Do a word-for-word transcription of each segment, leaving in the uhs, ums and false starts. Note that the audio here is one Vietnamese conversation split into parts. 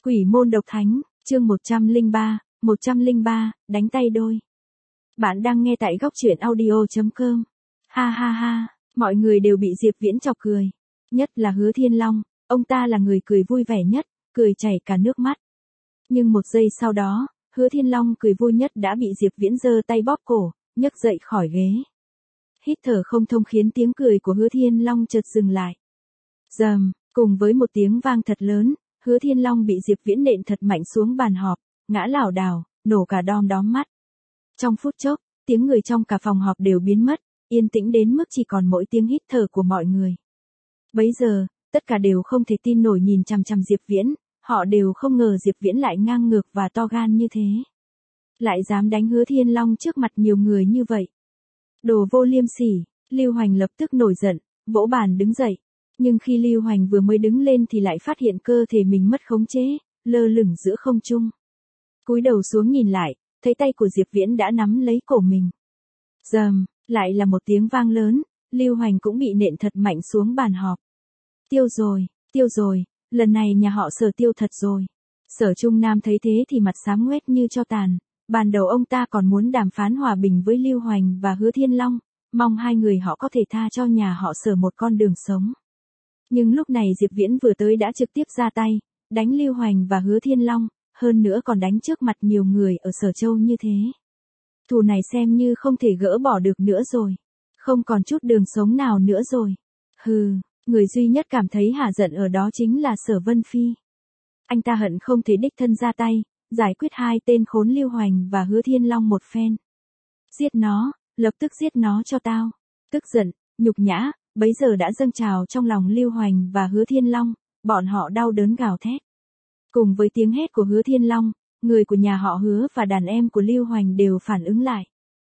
Quỷ môn độc thánh, chương một trăm lẻ ba, một trăm lẻ ba, đánh tay đôi. Bạn đang nghe tại góc truyện audio chấm com. Ha ha ha, mọi người đều bị Diệp Viễn chọc cười. Nhất là Hứa Thiên Long, ông ta là người cười vui vẻ nhất, cười chảy cả nước mắt. Nhưng một giây sau đó, Hứa Thiên Long cười vui nhất đã bị Diệp Viễn giơ tay bóp cổ, nhấc dậy khỏi ghế. Hít thở không thông khiến tiếng cười của Hứa Thiên Long chợt dừng lại. Rầm, cùng với một tiếng vang thật lớn, Hứa Thiên Long bị Diệp Viễn nện thật mạnh xuống bàn họp, ngã lảo đảo, nổ cả đom đóm mắt. Trong phút chốc, tiếng người trong cả phòng họp đều biến mất, yên tĩnh đến mức chỉ còn mỗi tiếng hít thở của mọi người. Bấy giờ, tất cả đều không thể tin nổi nhìn chằm chằm Diệp Viễn, họ đều không ngờ Diệp Viễn lại ngang ngược và to gan như thế. Lại dám đánh Hứa Thiên Long trước mặt nhiều người như vậy. Đồ vô liêm sỉ, Lưu Hoành lập tức nổi giận, vỗ bàn đứng dậy. Nhưng khi Lưu Hoành vừa mới đứng lên thì lại phát hiện cơ thể mình mất khống chế, lơ lửng giữa không trung. Cúi đầu xuống nhìn lại, thấy tay của Diệp Viễn đã nắm lấy cổ mình. Rầm, lại là một tiếng vang lớn, Lưu Hoành cũng bị nện thật mạnh xuống bàn họp. Tiêu rồi, tiêu rồi, lần này nhà họ Sở tiêu thật rồi. Sở Trung Nam thấy thế thì mặt xám ngoét như tro tàn, ban đầu ông ta còn muốn đàm phán hòa bình với Lưu Hoành và Hứa Thiên Long, mong hai người họ có thể tha cho nhà họ Sở một con đường sống. Nhưng lúc này Diệp Viễn vừa tới đã trực tiếp ra tay, đánh Lưu Hoành và Hứa Thiên Long, hơn nữa còn đánh trước mặt nhiều người ở Sở Châu như thế. Thù này xem như không thể gỡ bỏ được nữa rồi. Không còn chút đường sống nào nữa rồi. Hừ, người duy nhất cảm thấy hả giận ở đó chính là Sở Vân Phi. Anh ta hận không thể đích thân ra tay, giải quyết hai tên khốn Lưu Hoành và Hứa Thiên Long một phen. Giết nó, lập tức giết nó cho tao. Tức giận, nhục nhã, bấy giờ đã dâng trào trong lòng Lưu Hoành và Hứa Thiên Long, bọn họ đau đớn gào thét. Cùng với tiếng hét của Hứa Thiên Long, người của nhà họ Hứa và đàn em của Lưu Hoành đều phản ứng lại.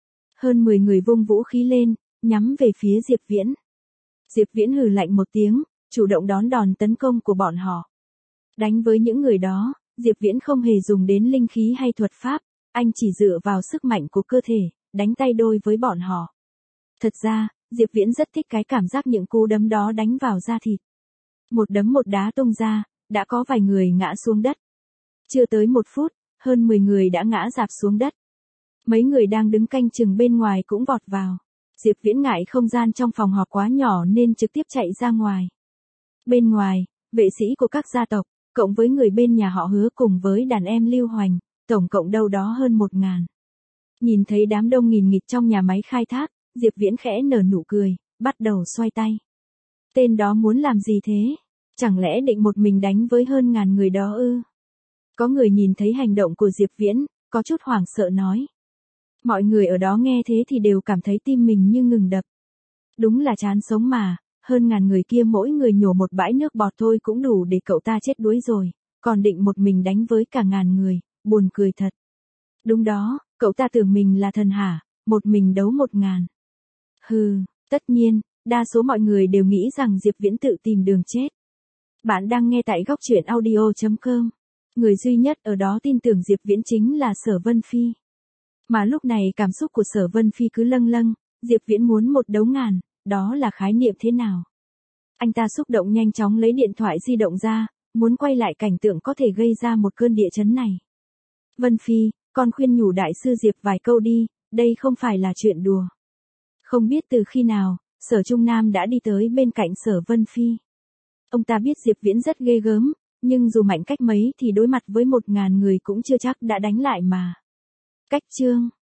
Hơn mười người vung vũ khí lên, nhắm về phía Diệp Viễn. Diệp Viễn hừ lạnh một tiếng, chủ động đón đòn tấn công của bọn họ. Đánh với những người đó, Diệp Viễn không hề dùng đến linh khí hay thuật pháp, anh chỉ dựa vào sức mạnh của cơ thể, đánh tay đôi với bọn họ. Thật ra, Diệp Viễn rất thích cái cảm giác những cú đấm đó đánh vào da thịt. Một đấm một đá tung ra, đã có vài người ngã xuống đất. Chưa tới một phút, hơn mười người đã ngã rạp xuống đất. Mấy người đang đứng canh chừng bên ngoài cũng vọt vào. Diệp Viễn ngại không gian trong phòng họp quá nhỏ nên trực tiếp chạy ra ngoài. Bên ngoài, vệ sĩ của các gia tộc, cộng với người bên nhà họ Hứa cùng với đàn em Lưu Hoành, tổng cộng đâu đó hơn một ngàn. Nhìn thấy đám đông nghìn nghịt trong nhà máy khai thác, Diệp Viễn khẽ nở nụ cười, bắt đầu xoay tay. Tên đó muốn làm gì thế? Chẳng lẽ định một mình đánh với hơn ngàn người đó ư? Có người nhìn thấy hành động của Diệp Viễn, có chút hoảng sợ nói. Mọi người ở đó nghe thế thì đều cảm thấy tim mình như ngừng đập. Đúng là chán sống mà, hơn ngàn người kia mỗi người nhổ một bãi nước bọt thôi cũng đủ để cậu ta chết đuối rồi, còn định một mình đánh với cả ngàn người, buồn cười thật. Đúng đó, cậu ta tưởng mình là thần hả, một mình đấu một ngàn. Hừ, tất nhiên, đa số mọi người đều nghĩ rằng Diệp Viễn tự tìm đường chết. Bạn đang nghe tại góc truyện audio chấm com. Người duy nhất ở đó tin tưởng Diệp Viễn chính là Sở Vân Phi. Mà lúc này cảm xúc của Sở Vân Phi cứ lâng lâng, Diệp Viễn muốn một đấu ngàn, đó là khái niệm thế nào? Anh ta xúc động nhanh chóng lấy điện thoại di động ra, muốn quay lại cảnh tượng có thể gây ra một cơn địa chấn này. Vân Phi, con khuyên nhủ đại sư Diệp vài câu đi, đây không phải là chuyện đùa. Không biết từ khi nào, Sở Trung Nam đã đi tới bên cạnh Sở Vân Phi. Ông ta biết Diệp Viễn rất ghê gớm, nhưng dù mạnh cách mấy thì đối mặt với một ngàn người cũng chưa chắc đã đánh lại mà. Cách chương,